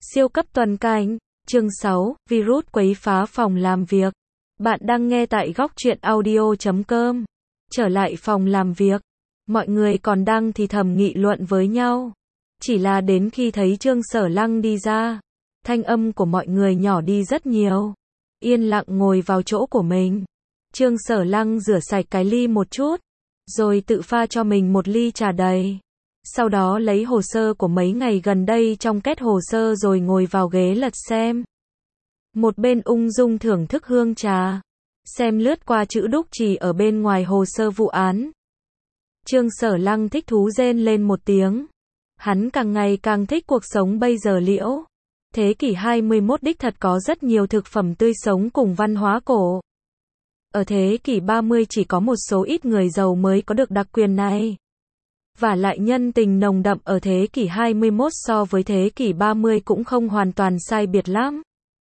Siêu cấp toàn cảnh, chương 6, virus quấy phá phòng làm việc. Bạn đang nghe tại góc truyện audio.com. Trở lại phòng làm việc, mọi người còn đang thì thầm nghị luận với nhau. Chỉ là đến khi thấy Trương Sở Lăng đi ra, thanh âm của mọi người nhỏ đi rất nhiều. Yên lặng ngồi vào chỗ của mình. Trương Sở Lăng rửa sạch cái ly một chút, rồi tự pha cho mình một ly trà đầy. Sau đó lấy hồ sơ của mấy ngày gần đây trong két hồ sơ rồi ngồi vào ghế lật xem. Một bên ung dung thưởng thức hương trà, xem lướt qua chữ đúc chỉ ở bên ngoài hồ sơ vụ án. Trương Sở Lăng thích thú rên lên một tiếng. Hắn càng ngày càng thích cuộc sống bây giờ liễu. Thế kỷ 21 đích thật có rất nhiều thực phẩm tươi sống cùng văn hóa cổ. Ở thế kỷ 30 chỉ có một số ít người giàu mới có được đặc quyền này. Và lại nhân tình nồng đậm ở thế kỷ 21 so với thế kỷ 30 cũng không hoàn toàn sai biệt lắm.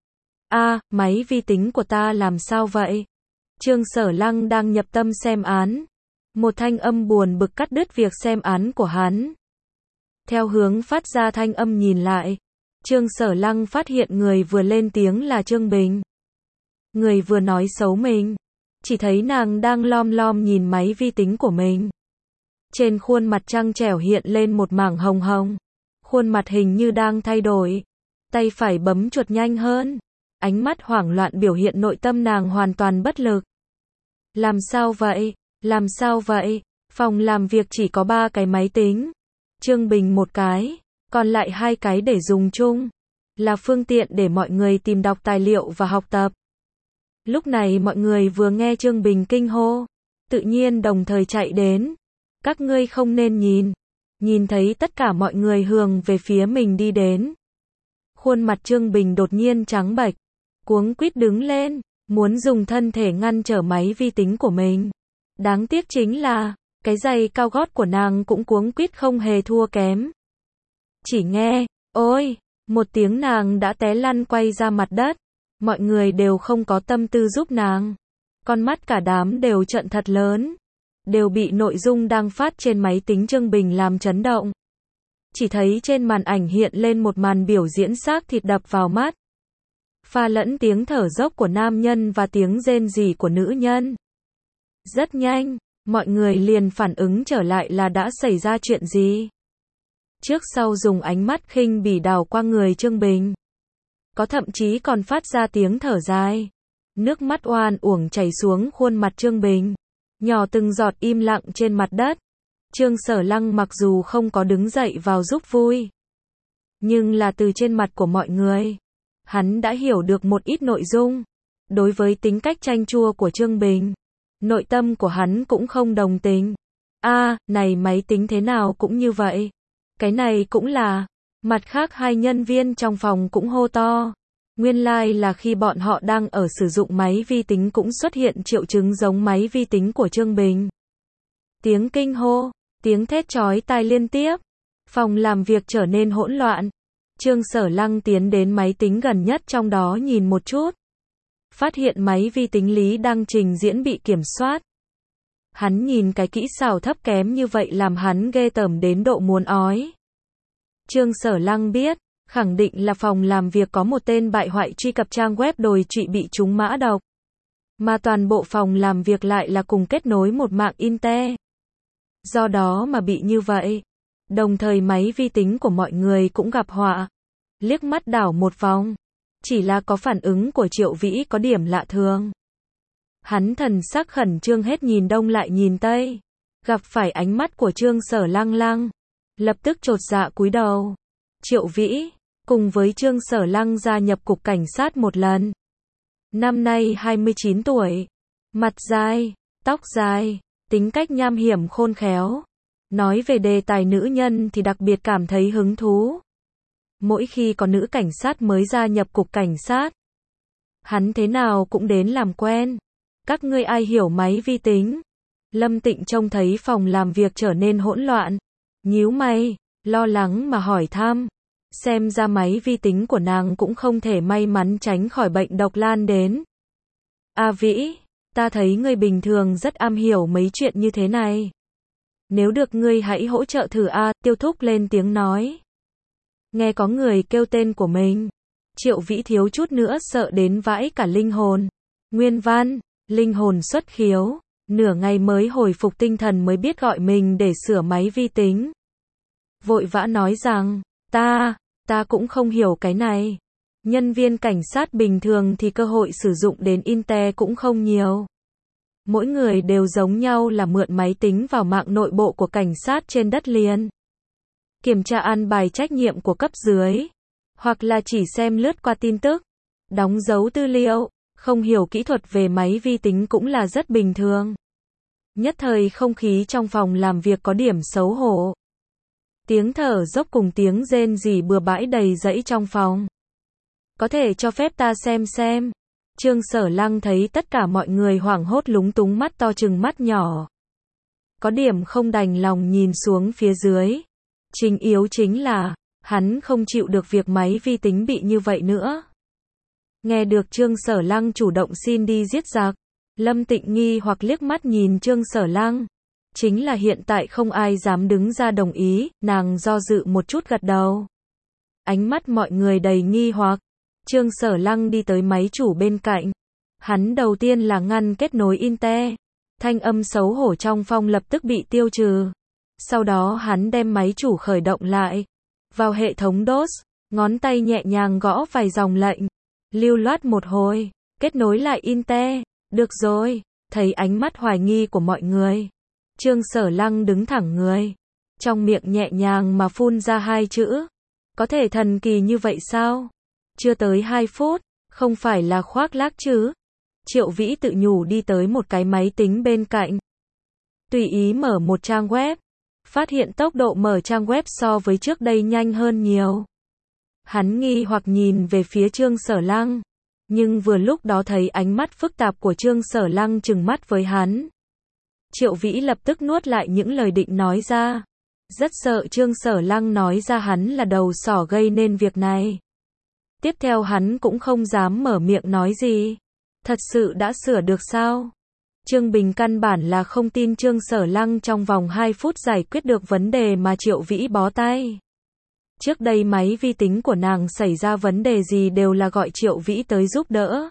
Máy vi tính của ta làm sao vậy? Trương Sở Lăng đang nhập tâm xem án. Một thanh âm buồn bực cắt đứt việc xem án của hắn. Theo hướng phát ra thanh âm nhìn lại, Trương Sở Lăng phát hiện người vừa lên tiếng là Trương Bình. Người vừa nói xấu mình. Chỉ thấy nàng đang lom lom nhìn máy vi tính của mình. Trên khuôn mặt trăng trẻo hiện lên một mảng hồng hồng. Khuôn mặt hình như đang thay đổi. Tay phải bấm chuột nhanh hơn. Ánh mắt hoảng loạn biểu hiện nội tâm nàng hoàn toàn bất lực. Làm sao vậy? Làm sao vậy? Phòng làm việc chỉ có 3 cái máy tính. Trương Bình một cái, còn lại 2 cái để dùng chung. Là phương tiện để mọi người tìm đọc tài liệu và học tập. Lúc này mọi người vừa nghe Trương Bình kinh hô, tự nhiên đồng thời chạy đến. Các ngươi không nên nhìn. Nhìn thấy tất cả mọi người hướng về phía mình đi đến. Khuôn mặt Trương Bình đột nhiên trắng bệch, cuống quýt đứng lên, muốn dùng thân thể ngăn trở máy vi tính của mình. Đáng tiếc chính là, cái giày cao gót của nàng cũng cuống quýt không hề thua kém. Chỉ nghe, ôi, một tiếng nàng đã té lăn quay ra mặt đất. Mọi người đều không có tâm tư giúp nàng. Con mắt cả đám đều trợn thật lớn. Đều bị nội dung đang phát trên máy tính Trương Bình làm chấn động. Chỉ thấy trên màn ảnh hiện lên một màn biểu diễn xác thịt đập vào mắt. Pha lẫn tiếng thở dốc của nam nhân và tiếng rên rỉ của nữ nhân. Rất nhanh, mọi người liền phản ứng trở lại là đã xảy ra chuyện gì. Trước sau dùng ánh mắt khinh bỉ đảo qua người Trương Bình. Có thậm chí còn phát ra tiếng thở dài. Nước mắt oan uổng chảy xuống khuôn mặt Trương Bình. Nhỏ từng giọt im lặng trên mặt đất. Trương Sở Lăng mặc dù không có đứng dậy vào giúp vui, nhưng là từ trên mặt của mọi người, hắn đã hiểu được một ít nội dung. Đối với tính cách chanh chua của Trương Bình, nội tâm của hắn cũng không đồng tình. Này máy tính thế nào cũng như vậy. Cái này cũng là. Mặt khác 2 nhân viên trong phòng cũng hô to. Nguyên lai là khi bọn họ đang ở sử dụng máy vi tính cũng xuất hiện triệu chứng giống máy vi tính của Trương Bình. Tiếng kinh hô, tiếng thét chói tai liên tiếp. Phòng làm việc trở nên hỗn loạn. Trương Sở Lăng tiến đến máy tính gần nhất trong đó nhìn một chút. Phát hiện máy vi tính lý đang trình diễn bị kiểm soát. Hắn nhìn cái kỹ xảo thấp kém như vậy làm hắn ghê tởm đến độ muốn ói. Trương Sở Lăng biết, khẳng định là phòng làm việc có một tên bại hoại truy cập trang web đồi trụy bị trúng mã độc. Mà toàn bộ phòng làm việc lại là cùng kết nối một mạng Intel. Do đó mà bị như vậy. Đồng thời máy vi tính của mọi người cũng gặp họa. Liếc mắt đảo một vòng. Chỉ là có phản ứng của Triệu Vĩ có điểm lạ thường. Hắn thần sắc khẩn trương hết nhìn đông lại nhìn tây. Gặp phải ánh mắt của Trương Sở Lăng. Lập tức chột dạ cúi đầu. Triệu Vĩ, cùng với Trương Sở Lăng gia nhập cục cảnh sát một lần. Năm nay 29 tuổi. Mặt dài, tóc dài, tính cách nham hiểm khôn khéo. Nói về đề tài nữ nhân thì đặc biệt cảm thấy hứng thú. Mỗi khi có nữ cảnh sát mới gia nhập cục cảnh sát, hắn thế nào cũng đến làm quen. Các ngươi ai hiểu máy vi tính? Lâm Tịnh trông thấy phòng làm việc trở nên hỗn loạn. Nhíu mày, lo lắng mà hỏi thăm. Xem ra máy vi tính của nàng cũng không thể may mắn tránh khỏi bệnh độc lan đến. Vĩ, ta thấy ngươi bình thường rất am hiểu mấy chuyện như thế này. Nếu được ngươi hãy hỗ trợ thử Tiêu Thúc lên tiếng nói. Nghe có người kêu tên của mình. Triệu Vĩ thiếu chút nữa sợ đến vãi cả linh hồn. Nguyên văn, linh hồn xuất khiếu. Nửa ngày mới hồi phục tinh thần mới biết gọi mình để sửa máy vi tính. Vội vã nói rằng, ta cũng không hiểu cái này. Nhân viên cảnh sát bình thường thì cơ hội sử dụng đến Intel cũng không nhiều. Mỗi người đều giống nhau là mượn máy tính vào mạng nội bộ của cảnh sát trên đất liền. Kiểm tra an bài trách nhiệm của cấp dưới. Hoặc là chỉ xem lướt qua tin tức. Đóng dấu tư liệu. Không hiểu kỹ thuật về máy vi tính cũng là rất bình thường. Nhất thời không khí trong phòng làm việc có điểm xấu hổ. Tiếng thở dốc cùng tiếng rên rỉ bừa bãi đầy dẫy trong phòng. Có thể cho phép ta xem. Trương Sở Lăng thấy tất cả mọi người hoảng hốt lúng túng mắt to trừng mắt nhỏ. Có điểm không đành lòng nhìn xuống phía dưới. Chính yếu chính là, hắn không chịu được việc máy vi tính bị như vậy nữa. Nghe được Trương Sở Lăng chủ động xin đi giết giặc, Lâm Tịnh nghi hoặc liếc mắt nhìn Trương Sở Lăng. Chính là hiện tại không ai dám đứng ra đồng ý, nàng do dự một chút gật đầu. Ánh mắt mọi người đầy nghi hoặc. Trương Sở Lăng đi tới máy chủ bên cạnh. Hắn đầu tiên là ngăn kết nối Intel. Thanh âm xấu hổ trong phòng lập tức bị tiêu trừ. Sau đó hắn đem máy chủ khởi động lại. Vào hệ thống DOS, ngón tay nhẹ nhàng gõ vài dòng lệnh. Lưu loát một hồi, kết nối lại Intel. Được rồi, thấy ánh mắt hoài nghi của mọi người. Trương Sở Lăng đứng thẳng người. Trong miệng nhẹ nhàng mà phun ra hai chữ. Có thể thần kỳ như vậy sao? Chưa tới 2 phút, không phải là khoác lác chứ? Triệu Vĩ tự nhủ đi tới một cái máy tính bên cạnh. Tùy ý mở một trang web. Phát hiện tốc độ mở trang web so với trước đây nhanh hơn nhiều. Hắn nghi hoặc nhìn về phía Trương Sở Lăng. Nhưng vừa lúc đó thấy ánh mắt phức tạp của Trương Sở Lăng trừng mắt với hắn. Triệu Vĩ lập tức nuốt lại những lời định nói ra. Rất sợ Trương Sở Lăng nói ra hắn là đầu sỏ gây nên việc này. Tiếp theo hắn cũng không dám mở miệng nói gì. Thật sự đã sửa được sao? Trương Bình căn bản là không tin Trương Sở Lăng trong vòng 2 phút giải quyết được vấn đề mà Triệu Vĩ bó tay. Trước đây máy vi tính của nàng xảy ra vấn đề gì đều là gọi Triệu Vĩ tới giúp đỡ.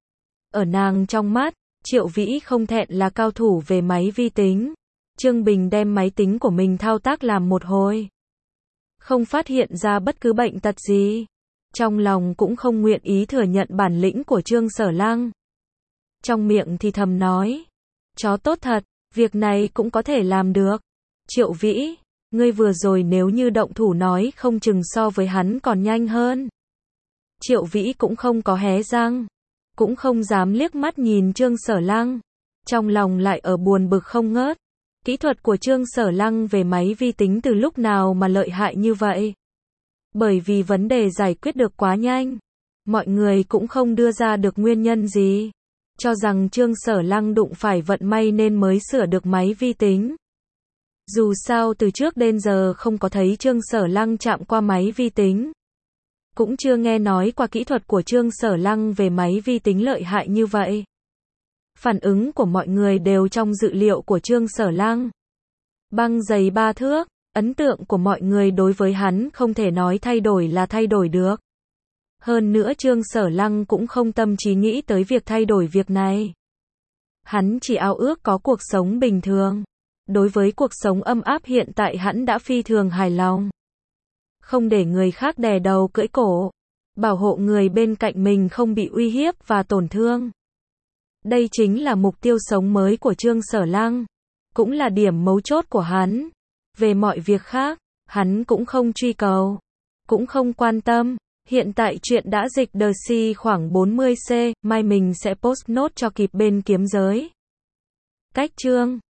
Ở nàng trong mắt, Triệu Vĩ không thẹn là cao thủ về máy vi tính. Trương Bình đem máy tính của mình thao tác làm một hồi. Không phát hiện ra bất cứ bệnh tật gì. Trong lòng cũng không nguyện ý thừa nhận bản lĩnh của Trương Sở Lăng. Trong miệng thì thầm nói. Chó tốt thật, việc này cũng có thể làm được. Triệu Vĩ, ngươi vừa rồi nếu như động thủ nói không chừng so với hắn còn nhanh hơn. Triệu Vĩ cũng không có hé răng. Cũng không dám liếc mắt nhìn Trương Sở Lăng. Trong lòng lại ở buồn bực không ngớt. Kỹ thuật của Trương Sở Lăng về máy vi tính từ lúc nào mà lợi hại như vậy? Bởi vì vấn đề giải quyết được quá nhanh. Mọi người cũng không đưa ra được nguyên nhân gì. Cho rằng Trương Sở Lăng đụng phải vận may nên mới sửa được máy vi tính. Dù sao từ trước đến giờ không có thấy Trương Sở Lăng chạm qua máy vi tính. Cũng chưa nghe nói qua kỹ thuật của Trương Sở Lăng về máy vi tính lợi hại như vậy. Phản ứng của mọi người đều trong dự liệu của Trương Sở Lăng. Băng dày 3 thước, ấn tượng của mọi người đối với hắn không thể nói thay đổi là thay đổi được. Hơn nữa Trương Sở Lăng cũng không tâm trí nghĩ tới việc thay đổi việc này. Hắn chỉ ao ước có cuộc sống bình thường. Đối với cuộc sống ấm áp hiện tại hắn đã phi thường hài lòng. Không để người khác đè đầu cưỡi cổ. Bảo hộ người bên cạnh mình không bị uy hiếp và tổn thương. Đây chính là mục tiêu sống mới của Trương Sở Lăng. Cũng là điểm mấu chốt của hắn. Về mọi việc khác, hắn cũng không truy cầu. Cũng không quan tâm. Hiện tại chuyện đã dịch The Sea khoảng 40C, mai mình sẽ post note cho kịp bên kiếm giới. Cách chương